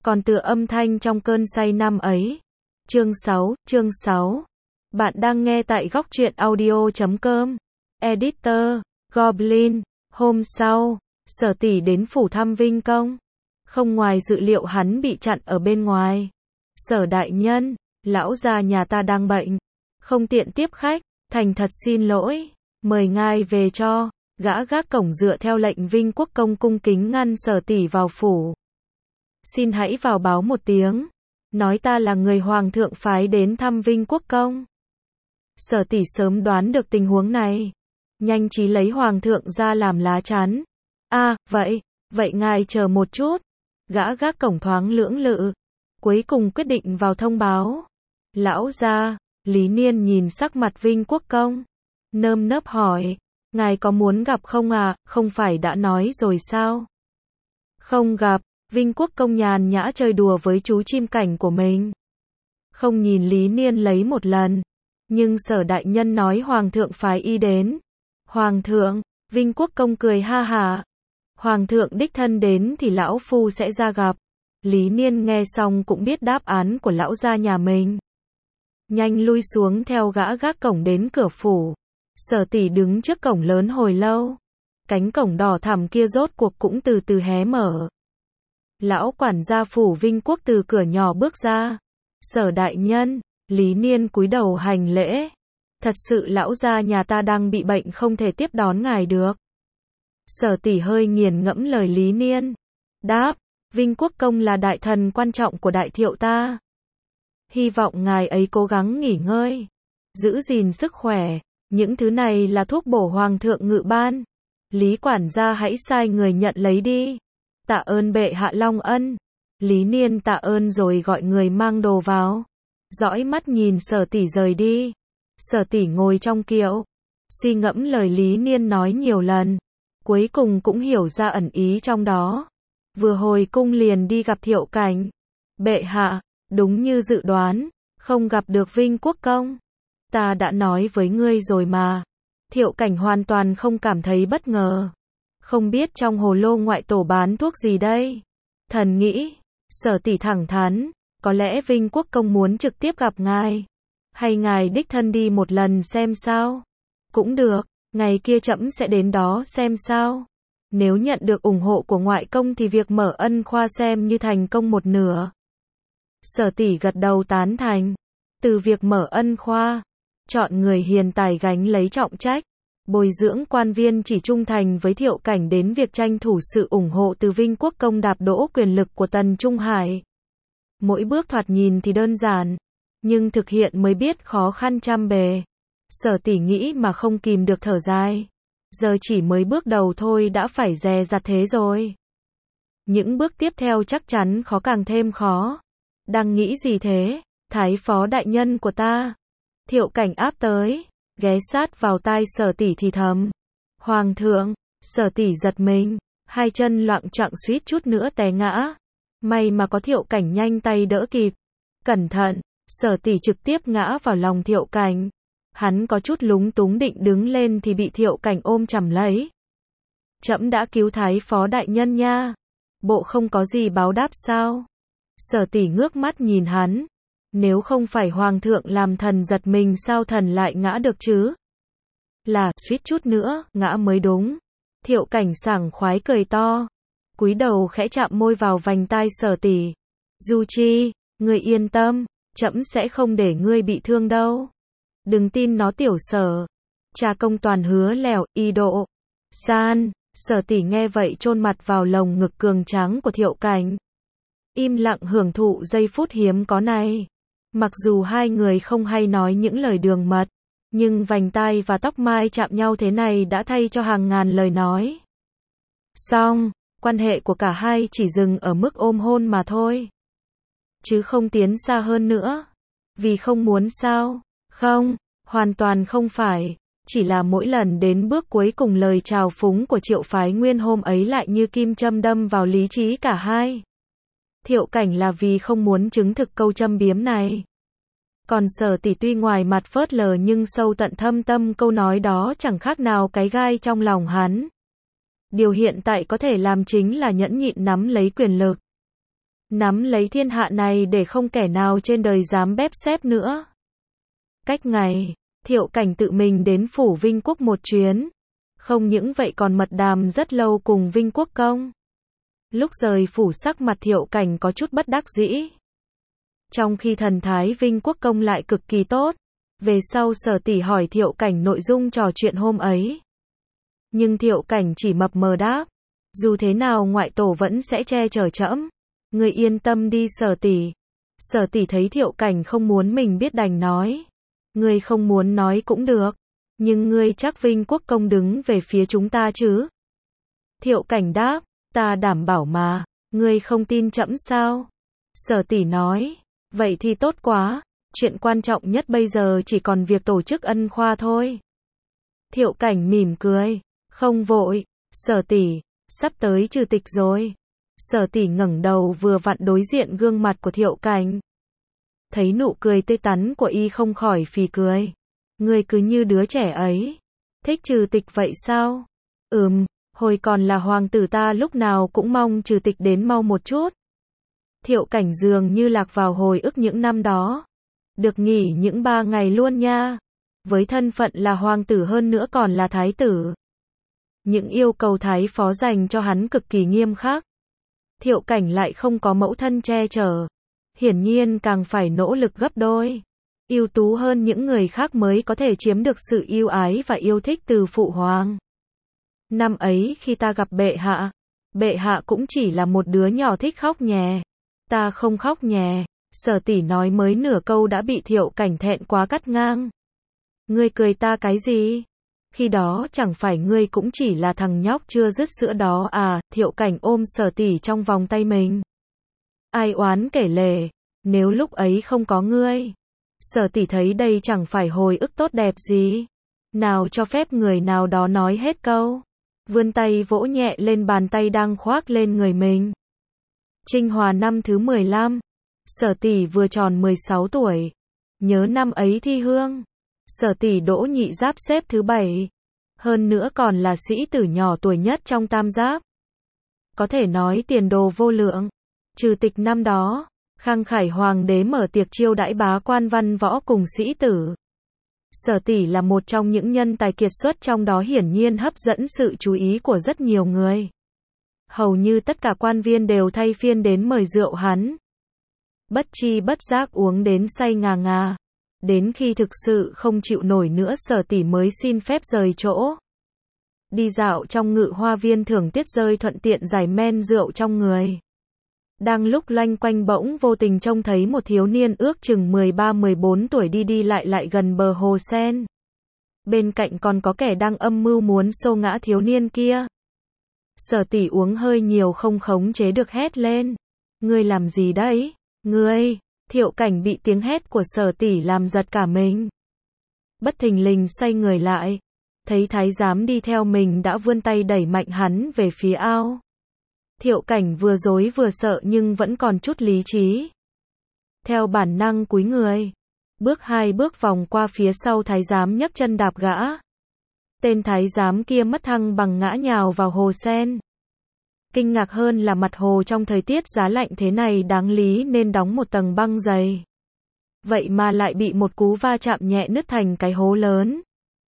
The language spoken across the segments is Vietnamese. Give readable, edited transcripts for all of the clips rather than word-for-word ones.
còn tựa âm thanh trong cơn say năm ấy. Chương 6. Bạn đang nghe tại góc truyện audio.com. Editor, Goblin. Hôm sau, Sở Tỷ đến phủ thăm Vinh Công. Không ngoài dự liệu hắn bị chặn ở bên ngoài. Sở đại nhân, lão gia nhà ta đang bệnh, không tiện tiếp khách, thành thật xin lỗi, mời ngài về cho. Gã gác cổng dựa theo lệnh Vinh Quốc Công cung kính ngăn Sở Tỷ vào phủ. Xin hãy vào báo một tiếng, nói ta là người hoàng thượng phái đến thăm Vinh Quốc Công. Sở Tỷ sớm đoán được tình huống này, nhanh trí lấy hoàng thượng ra làm lá chắn. Vậy ngài chờ một chút. Gã gác cổng thoáng lưỡng lự, cuối cùng quyết định vào thông báo. Lão gia, Lý Niên nhìn sắc mặt Vinh Quốc Công, nơm nớp hỏi, ngài có muốn gặp không à, không phải đã nói rồi sao? Không gặp. Vinh Quốc Công nhàn nhã chơi đùa với chú chim cảnh của mình. Không nhìn Lý Niên lấy một lần. Nhưng Sở đại nhân nói hoàng thượng phái y đến. Hoàng thượng, Vinh Quốc Công cười ha hả. Hoàng thượng đích thân đến thì lão phu sẽ ra gặp. Lý Niên nghe xong cũng biết đáp án của lão gia nhà mình. Nhanh lui xuống theo gã gác cổng đến cửa phủ. Sở Tỷ đứng trước cổng lớn hồi lâu. Cánh cổng đỏ thẳm kia rốt cuộc cũng từ từ hé mở. Lão quản gia phủ Vinh Quốc từ cửa nhỏ bước ra. Sở đại nhân, Lý Niên cúi đầu hành lễ. Thật sự lão gia nhà ta đang bị bệnh không thể tiếp đón ngài được. Sở Tỷ hơi nghiền ngẫm lời Lý Niên. Đáp, Vinh Quốc Công là đại thần quan trọng của đại thiệu ta. Hy vọng ngài ấy cố gắng nghỉ ngơi, giữ gìn sức khỏe. Những thứ này là thuốc bổ hoàng thượng ngự ban. Lý quản gia hãy sai người nhận lấy đi. Tạ ơn bệ hạ long ân. Lý Niên tạ ơn rồi gọi người mang đồ vào. Dõi mắt nhìn Sở Tỷ rời đi. Sở Tỷ ngồi trong kiệu, suy ngẫm lời Lý Niên nói nhiều lần. Cuối cùng cũng hiểu ra ẩn ý trong đó. Vừa hồi cung liền đi gặp Thiệu Cảnh. Bệ hạ, đúng như dự đoán, không gặp được Vinh Quốc Công. Ta đã nói với ngươi rồi mà. Thiệu Cảnh hoàn toàn không cảm thấy bất ngờ. Không biết trong hồ lô ngoại tổ bán thuốc gì đây? Thần nghĩ, Sở Tỷ thẳng thắn, có lẽ Vinh Quốc Công muốn trực tiếp gặp ngài. Hay ngài đích thân đi một lần xem sao? Cũng được, ngày kia trẫm sẽ đến đó xem sao. Nếu nhận được ủng hộ của ngoại công thì việc mở ân khoa xem như thành công một nửa. Sở Tỷ gật đầu tán thành. Từ việc mở ân khoa, chọn người hiền tài gánh lấy trọng trách, bồi dưỡng quan viên chỉ trung thành với Thiệu Cảnh đến việc tranh thủ sự ủng hộ từ Vinh Quốc Công đạp đỗ quyền lực của Tần Trung Hải. Mỗi bước thoạt nhìn thì đơn giản, nhưng thực hiện mới biết khó khăn trăm bề. Sở Tỷ nghĩ mà không kìm được thở dài. Giờ chỉ mới bước đầu thôi đã phải dè dặt thế rồi. Những bước tiếp theo chắc chắn khó càng thêm khó. Đang nghĩ gì thế, thái phó đại nhân của ta? Thiệu Cảnh áp tới, ghé sát vào tai Sở Tỷ thì thầm. Hoàng thượng. Sở Tỷ giật mình, hai chân loạng choạng suýt chút nữa té ngã. May mà có Thiệu Cảnh nhanh tay đỡ kịp. Cẩn thận, Sở Tỷ trực tiếp ngã vào lòng Thiệu Cảnh. Hắn có chút lúng túng định đứng lên thì bị Thiệu Cảnh ôm chầm lấy. Trẫm đã cứu thái phó đại nhân nha. Bộ không có gì báo đáp sao? Sở Tỷ ngước mắt nhìn hắn. Nếu không phải hoàng thượng làm thần giật mình sao thần lại ngã được chứ? Là, suýt chút nữa, ngã mới đúng. Thiệu Cảnh sảng khoái cười to. Cúi đầu khẽ chạm môi vào vành tai Sở Tỷ. Du Chi, ngươi yên tâm, trẫm sẽ không để ngươi bị thương đâu. Đừng tin nó tiểu Sở. Cha công toàn hứa lèo, y độ. San. Sở Tỷ nghe vậy chôn mặt vào lồng ngực cường tráng của Thiệu Cảnh. Im lặng hưởng thụ giây phút hiếm có này. Mặc dù hai người không hay nói những lời đường mật, nhưng vành tai và tóc mai chạm nhau thế này đã thay cho hàng ngàn lời nói. Xong, quan hệ của cả hai chỉ dừng ở mức ôm hôn mà thôi. Chứ không tiến xa hơn nữa. Vì không muốn sao? Không, hoàn toàn không phải. Chỉ là mỗi lần đến bước cuối cùng lời chào phúng của Triệu phái Nguyên hôm ấy lại như kim châm đâm vào lý trí cả hai. Thiệu Cảnh là vì không muốn chứng thực câu châm biếm này. Còn Sở Tỷ tuy ngoài mặt phớt lờ nhưng sâu tận thâm tâm câu nói đó chẳng khác nào cái gai trong lòng hắn. Điều hiện tại có thể làm chính là nhẫn nhịn nắm lấy quyền lực. nắm lấy thiên hạ này để không kẻ nào trên đời dám bép xép nữa. Cách ngày, Thiệu Cảnh tự mình đến phủ Vinh Quốc một chuyến. Không những vậy còn mật đàm rất lâu cùng Vinh Quốc công. Lúc rời phủ sắc mặt Thiệu Cảnh có chút bất đắc dĩ. Trong khi thần thái Vinh Quốc công lại cực kỳ tốt. Về sau Sở tỷ hỏi Thiệu Cảnh nội dung trò chuyện hôm ấy. Nhưng Thiệu Cảnh chỉ mập mờ đáp. Dù thế nào ngoại tổ vẫn sẽ che chở trẫm. Ngươi yên tâm đi Sở tỷ. Sở tỷ thấy Thiệu Cảnh không muốn mình biết đành nói. Ngươi không muốn nói cũng được. Nhưng ngươi chắc Vinh Quốc công đứng về phía chúng ta chứ? Thiệu Cảnh đáp. Ta đảm bảo mà. Ngươi không tin trẫm sao? Sở tỷ nói. Vậy thì tốt quá. Chuyện quan trọng nhất bây giờ chỉ còn việc tổ chức ân khoa thôi. Thiệu Cảnh mỉm cười. Không vội. Sở tỷ. Sắp tới trừ tịch rồi. Sở tỷ ngẩng đầu vừa vặn đối diện gương mặt của Thiệu Cảnh. Thấy nụ cười tươi tắn của y không khỏi phì cười. Ngươi cứ như đứa trẻ ấy. Thích trừ tịch vậy sao? Hồi còn là hoàng tử ta lúc nào cũng mong trừ tịch đến mau một chút. Thiệu Cảnh dường như lạc vào hồi ức những năm đó. Được nghỉ những 3 ngày luôn nha. Với thân phận là hoàng tử hơn nữa còn là thái tử. Những yêu cầu thái phó dành cho hắn cực kỳ nghiêm khắc. Thiệu Cảnh lại không có mẫu thân che chở. Hiển nhiên càng phải nỗ lực gấp đôi. Ưu tú hơn những người khác mới có thể chiếm được sự yêu ái và yêu thích từ phụ hoàng. Năm ấy khi ta gặp bệ hạ cũng chỉ là một đứa nhỏ thích khóc nhè. Ta không khóc nhè. Sở tỷ nói mới nửa câu đã bị Thiệu Cảnh thẹn quá cắt ngang. Ngươi cười ta cái gì? Khi đó chẳng phải ngươi cũng chỉ là thằng nhóc chưa dứt sữa đó à? Thiệu Cảnh ôm Sở tỷ trong vòng tay mình. Ai oán kể lể, nếu lúc ấy không có ngươi. Sở tỷ thấy đây chẳng phải hồi ức tốt đẹp gì. Nào cho phép người nào đó nói hết câu. Vươn tay vỗ nhẹ lên bàn tay đang khoác lên người mình. Trinh Hòa năm thứ 15. Sở tỷ vừa tròn 16 tuổi. Nhớ năm ấy thi hương. Sở tỷ đỗ nhị giáp xếp thứ 7. Hơn nữa còn là sĩ tử nhỏ tuổi nhất trong tam giáp. Có thể nói tiền đồ vô lượng. Trừ tịch năm đó, Khang Khải hoàng đế mở tiệc chiêu đãi bá quan văn võ cùng sĩ tử. Sở tỷ là một trong những nhân tài kiệt xuất trong đó, hiển nhiên hấp dẫn sự chú ý của rất nhiều người. Hầu như tất cả quan viên đều thay phiên đến mời rượu hắn. Bất chi bất giác uống đến say ngà ngà. Đến khi thực sự không chịu nổi nữa Sở tỷ mới xin phép rời chỗ. Đi dạo trong Ngự Hoa viên thưởng tiết rơi thuận tiện giải men rượu trong người. Đang lúc loanh quanh bỗng vô tình trông thấy một thiếu niên ước chừng 13-14 tuổi đi lại gần bờ hồ sen. Bên cạnh còn có kẻ đang âm mưu muốn xô ngã thiếu niên kia. Sở tỷ uống hơi nhiều không khống chế được hét lên. Ngươi làm gì đấy? Ngươi! Thiệu Cảnh bị tiếng hét của Sở tỷ làm giật cả mình. Bất thình lình xoay người lại. Thấy thái giám đi theo mình đã vươn tay đẩy mạnh hắn về phía ao. Thiệu Cảnh vừa rối vừa sợ nhưng vẫn còn chút lý trí. Theo bản năng cúi người. Bước 2 bước vòng qua phía sau thái giám nhấc chân đạp gã. Tên thái giám kia mất thăng bằng ngã nhào vào hồ sen. Kinh ngạc hơn là mặt hồ trong thời tiết giá lạnh thế này đáng lý nên đóng một tầng băng dày. Vậy mà lại bị một cú va chạm nhẹ nứt thành cái hố lớn.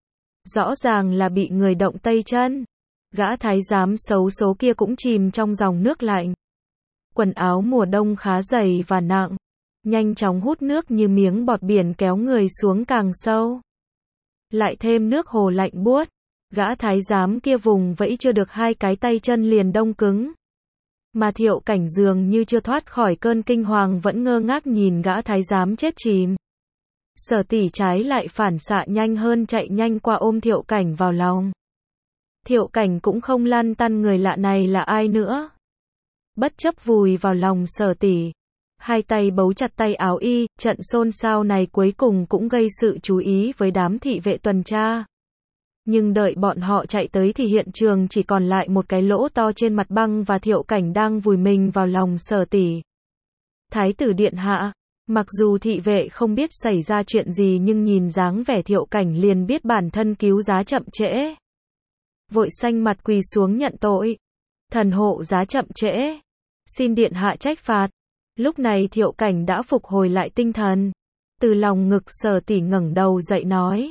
Rõ ràng là bị người động tay chân. Gã thái giám xấu số kia cũng chìm trong dòng nước lạnh. Quần áo mùa đông khá dày và nặng. Nhanh chóng hút nước như miếng bọt biển kéo người xuống càng sâu. Lại thêm nước hồ lạnh buốt. Gã thái giám kia vùng vẫy chưa được 2 cái tay chân liền đông cứng. Mà Thiệu Cảnh dường như chưa thoát khỏi cơn kinh hoàng vẫn ngơ ngác nhìn gã thái giám chết chìm. Sở tỷ trái lại phản xạ nhanh hơn chạy nhanh qua ôm Thiệu Cảnh vào lòng. Thiệu Cảnh cũng không lăn tăn người lạ này là ai nữa. Bất chấp vùi vào lòng Sở tỷ. 2 tay bấu chặt tay áo y, trận xôn xao này cuối cùng cũng gây sự chú ý với đám thị vệ tuần tra. Nhưng đợi bọn họ chạy tới thì hiện trường chỉ còn lại một cái lỗ to trên mặt băng và Thiệu Cảnh đang vùi mình vào lòng Sở tỷ. Thái tử điện hạ, mặc dù thị vệ không biết xảy ra chuyện gì nhưng nhìn dáng vẻ Thiệu Cảnh liền biết bản thân cứu giá chậm trễ. Vội xanh mặt quỳ xuống nhận tội. Thần hộ giá chậm trễ. Xin điện hạ trách phạt. Lúc này Thiệu Cảnh đã phục hồi lại tinh thần. Từ lòng ngực Sở tỷ ngẩng đầu dậy nói.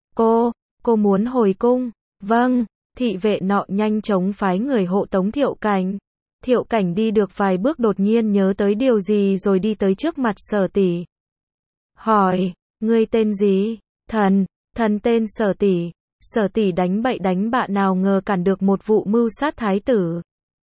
Cô muốn hồi cung. Vâng, thị vệ nọ nhanh chóng phái người hộ tống Thiệu Cảnh. Thiệu Cảnh đi được vài bước đột nhiên nhớ tới điều gì rồi đi tới trước mặt Sở tỷ. Hỏi, ngươi tên gì? Thần tên Sở tỷ. Sở tỷ đánh bậy đánh bạ nào ngờ cản được một vụ mưu sát thái tử.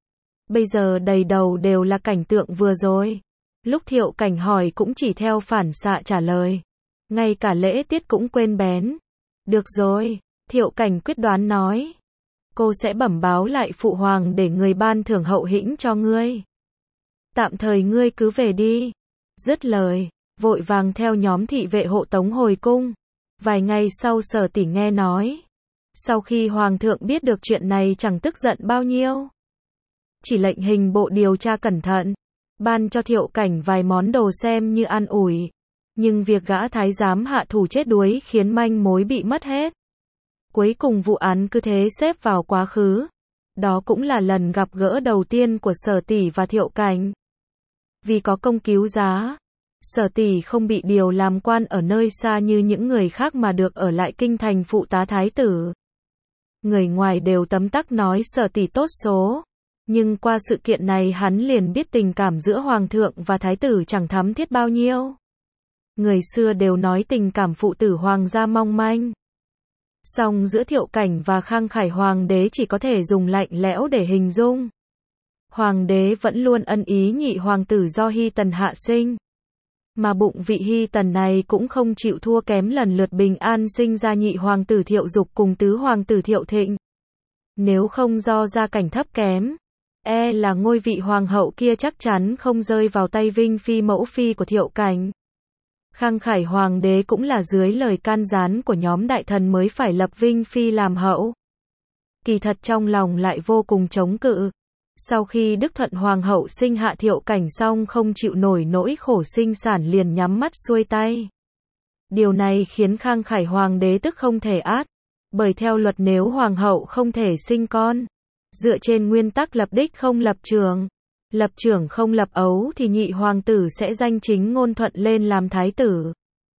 Bây giờ đầy đầu đều là cảnh tượng vừa rồi. Lúc Thiệu Cảnh hỏi cũng chỉ theo phản xạ trả lời. Ngay cả lễ tiết cũng quên bén. Được rồi, Thiệu Cảnh quyết đoán nói. Cô sẽ bẩm báo lại phụ hoàng để người ban thưởng hậu hĩnh cho ngươi. Tạm thời ngươi cứ về đi. Dứt lời, vội vàng theo nhóm thị vệ hộ tống hồi cung. Vài ngày sau Sở tỷ nghe nói. Sau khi hoàng thượng biết được chuyện này chẳng tức giận bao nhiêu. Chỉ lệnh hình bộ điều tra cẩn thận. Ban cho Thiệu Cảnh vài món đồ xem như an ủi. Nhưng việc gã thái giám hạ thủ chết đuối khiến manh mối bị mất hết. Cuối cùng vụ án cứ thế xếp vào quá khứ. Đó cũng là lần gặp gỡ đầu tiên của Sở tỷ và Thiệu Cảnh. Vì có công cứu giá, Sở tỷ không bị điều làm quan ở nơi xa như những người khác mà được ở lại kinh thành phụ tá thái tử. Người ngoài đều tấm tắc nói Sở tỷ tốt số. Nhưng qua sự kiện này hắn liền biết tình cảm giữa hoàng thượng và thái tử chẳng thắm thiết bao nhiêu. Người xưa đều nói tình cảm phụ tử hoàng gia mong manh. Song giữa Thiệu Cảnh và Khang Khải hoàng đế chỉ có thể dùng lạnh lẽo để hình dung. Hoàng đế vẫn luôn ân ý nhị hoàng tử do Hy Tần hạ sinh. Mà bụng vị Hy Tần này cũng không chịu thua kém lần lượt bình an sinh ra nhị hoàng tử Thiệu Dục cùng tứ hoàng tử Thiệu Thịnh. Nếu không do gia cảnh thấp kém, là ngôi vị hoàng hậu kia chắc chắn không rơi vào tay Vinh Phi mẫu phi của Thiệu Cảnh. Khang Khải hoàng đế cũng là dưới lời can gián của nhóm đại thần mới phải lập Vinh Phi làm hậu. Kỳ thật trong lòng lại vô cùng chống cự. Sau khi Đức Thuận hoàng hậu sinh hạ Thiệu Cảnh xong không chịu nổi nỗi khổ sinh sản liền nhắm mắt xuôi tay. Điều này khiến Khang Khải hoàng đế tức không thể át. Bởi theo luật nếu hoàng hậu không thể sinh con, dựa trên nguyên tắc lập đích không lập trưởng không lập ấu thì nhị hoàng tử sẽ danh chính ngôn thuận lên làm thái tử.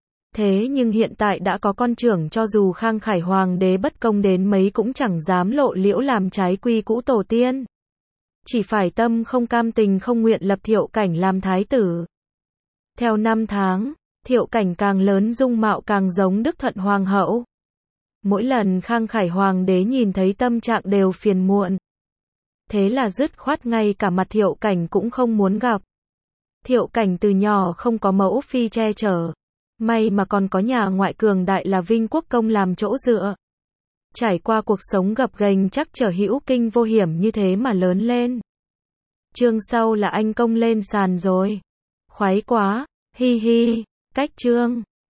Thế nhưng hiện tại đã có con trưởng, cho dù Khang Khải hoàng đế bất công đến mấy cũng chẳng dám lộ liễu làm trái quy cũ tổ tiên. Chỉ phải tâm không cam tình không nguyện lập Thiệu Cảnh làm thái tử. Theo năm tháng, Thiệu Cảnh càng lớn dung mạo càng giống Đức Thuận hoàng hậu. Mỗi lần Khang Khải hoàng đế nhìn thấy tâm trạng đều phiền muộn. Thế là dứt khoát ngay cả mặt Thiệu Cảnh cũng không muốn gặp. Thiệu Cảnh từ nhỏ không có mẫu phi che chở. May mà còn có nhà ngoại cường đại là Vinh Quốc Công làm chỗ dựa. Trải qua cuộc sống gập ghềnh chắc trở hữu kinh vô hiểm như thế mà lớn lên. Chương sau là anh công lên sàn rồi. Khoái quá, hi hi, cách chương.